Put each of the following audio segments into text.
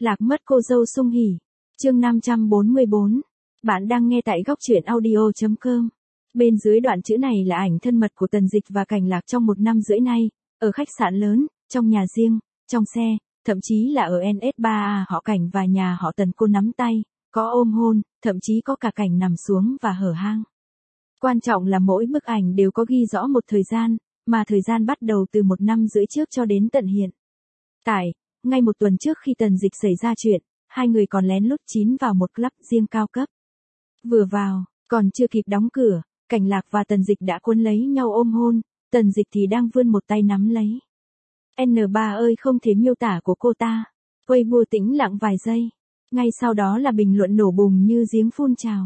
Lạc mất cô dâu sung hỉ. Chương 544. Bạn đang nghe tại góc truyện audio.com. Bên dưới đoạn chữ này là ảnh thân mật của Tần Dịch và Cảnh Lạc trong 1 năm rưỡi nay, ở khách sạn lớn, trong nhà riêng, trong xe, thậm chí là ở NS3A họ Cảnh và nhà họ Tần cô nắm tay, có ôm hôn, thậm chí có cả cảnh nằm xuống và hở hang. Quan trọng là mỗi bức ảnh đều có ghi rõ một thời gian, mà thời gian bắt đầu từ 1 năm rưỡi trước cho đến tận hiện tại. Ngay 1 tuần trước khi Tần Dịch xảy ra chuyện, hai người còn lén lút chín vào một club riêng cao cấp. Vừa vào, còn chưa kịp đóng cửa, Cảnh Lạc và Tần Dịch đã cuốn lấy nhau ôm hôn, Tần Dịch thì đang vươn một tay nắm lấy. N3 ơi không thể miêu tả của cô ta. Weibo tĩnh lặng vài giây. Ngay sau đó là bình luận nổ bùng như giếng phun trào.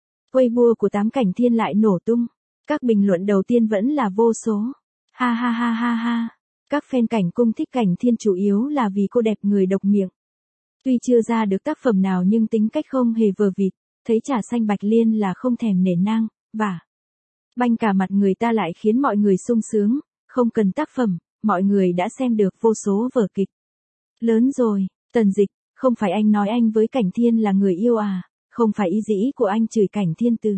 Weibo của Tám Cảnh Thiên lại nổ tung. Các bình luận đầu tiên vẫn là vô số. Ha ha ha ha ha. Các fan Cảnh Cung thích Cảnh Thiên chủ yếu là vì cô đẹp người độc miệng. Tuy chưa ra được tác phẩm nào nhưng tính cách không hề vờ vịt, thấy trà xanh Bạch Liên là không thèm nể nang, và banh cả mặt người ta lại khiến mọi người sung sướng, không cần tác phẩm, mọi người đã xem được vô số vở kịch. Lớn rồi, Tần Dịch, không phải anh nói anh với Cảnh Thiên là người yêu à, không phải ý dĩ của anh chửi Cảnh Thiên từ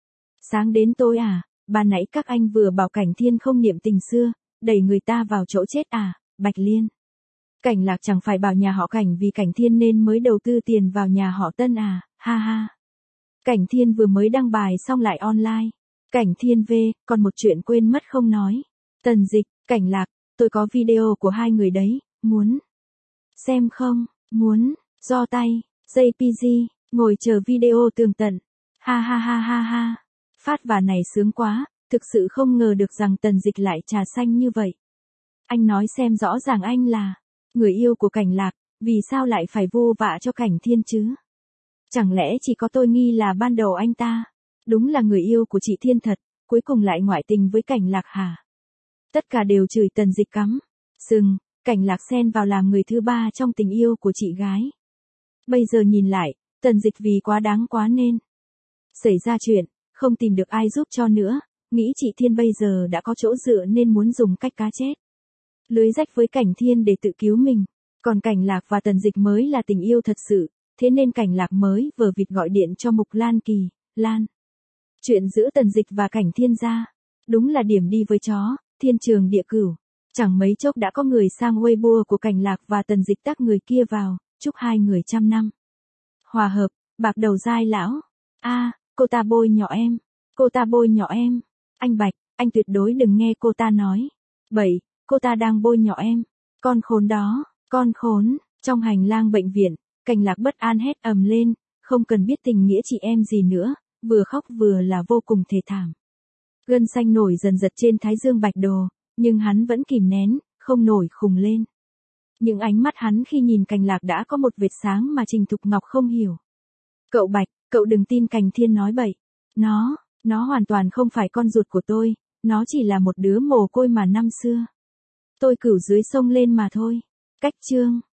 sáng đến tối à, ban nãy các anh vừa bảo Cảnh Thiên không niệm tình xưa, đẩy người ta vào chỗ chết à, Bạch Liên. Cảnh Lạc chẳng phải bảo nhà họ Cảnh vì Cảnh Thiên nên mới đầu tư tiền vào nhà họ Tân à, ha ha. Cảnh Thiên vừa mới đăng bài xong lại online. Cảnh Thiên về, còn một chuyện quên mất không nói. Tần Dịch, Cảnh Lạc, tôi có video của hai người đấy, muốn xem không? Muốn, do tay, JPG, ngồi chờ video tường tận. Ha ha ha ha ha. Phát và này sướng quá, thực sự không ngờ được rằng Tần Dịch lại trà xanh như vậy. Anh nói xem rõ ràng anh là người yêu của Cảnh Lạc, vì sao lại phải vô vạ cho Cảnh Thiên chứ? Chẳng lẽ chỉ có tôi nghi là ban đầu anh ta đúng là người yêu của chị Thiên thật, cuối cùng lại ngoại tình với Cảnh Lạc hả? Tất cả đều chửi Tần Dịch cắm sừng, Cảnh Lạc xen vào làm người thứ ba trong tình yêu của chị gái. Bây giờ nhìn lại, Tần Dịch vì quá đáng quá nên xảy ra chuyện, không tìm được ai giúp cho nữa, nghĩ chị Thiên bây giờ đã có chỗ dựa nên muốn dùng cách cá chết lưới rách với Cảnh Thiên để tự cứu mình. Còn Cảnh Lạc và Tần Dịch mới là tình yêu thật sự, thế nên Cảnh Lạc mới vờ vịt gọi điện cho Mục Lan Kỳ, Lan. Chuyện giữa Tần Dịch và Cảnh Thiên ra, đúng là điểm đi với chó, thiên trường địa cửu. Chẳng mấy chốc đã có người sang Weibo của Cảnh Lạc và Tần Dịch tác người kia vào, chúc hai người trăm năm hòa hợp, bạc đầu dai lão. Cô ta bôi nhỏ em, cô ta bôi nhỏ em. Anh Bạch, anh tuyệt đối đừng nghe cô ta nói bậy, cô ta đang bôi nhỏ em. Con khốn đó, con khốn. Trong hành lang bệnh viện, Cảnh Lạc bất an hét ầm lên, không cần biết tình nghĩa chị em gì nữa, vừa khóc vừa là vô cùng thê thảm. Gân xanh nổi dần dật trên thái dương Bạch Đồ, nhưng hắn vẫn kìm nén, không nổi khùng lên. Những ánh mắt hắn khi nhìn Cảnh Lạc đã có một vệt sáng mà Trình Thục Ngọc không hiểu. Cậu Bạch, cậu đừng tin Cảnh Thiên nói bậy. Nó hoàn toàn không phải con ruột của tôi, nó chỉ là một đứa mồ côi mà năm xưa tôi cửu dưới sông lên mà thôi. Cách chương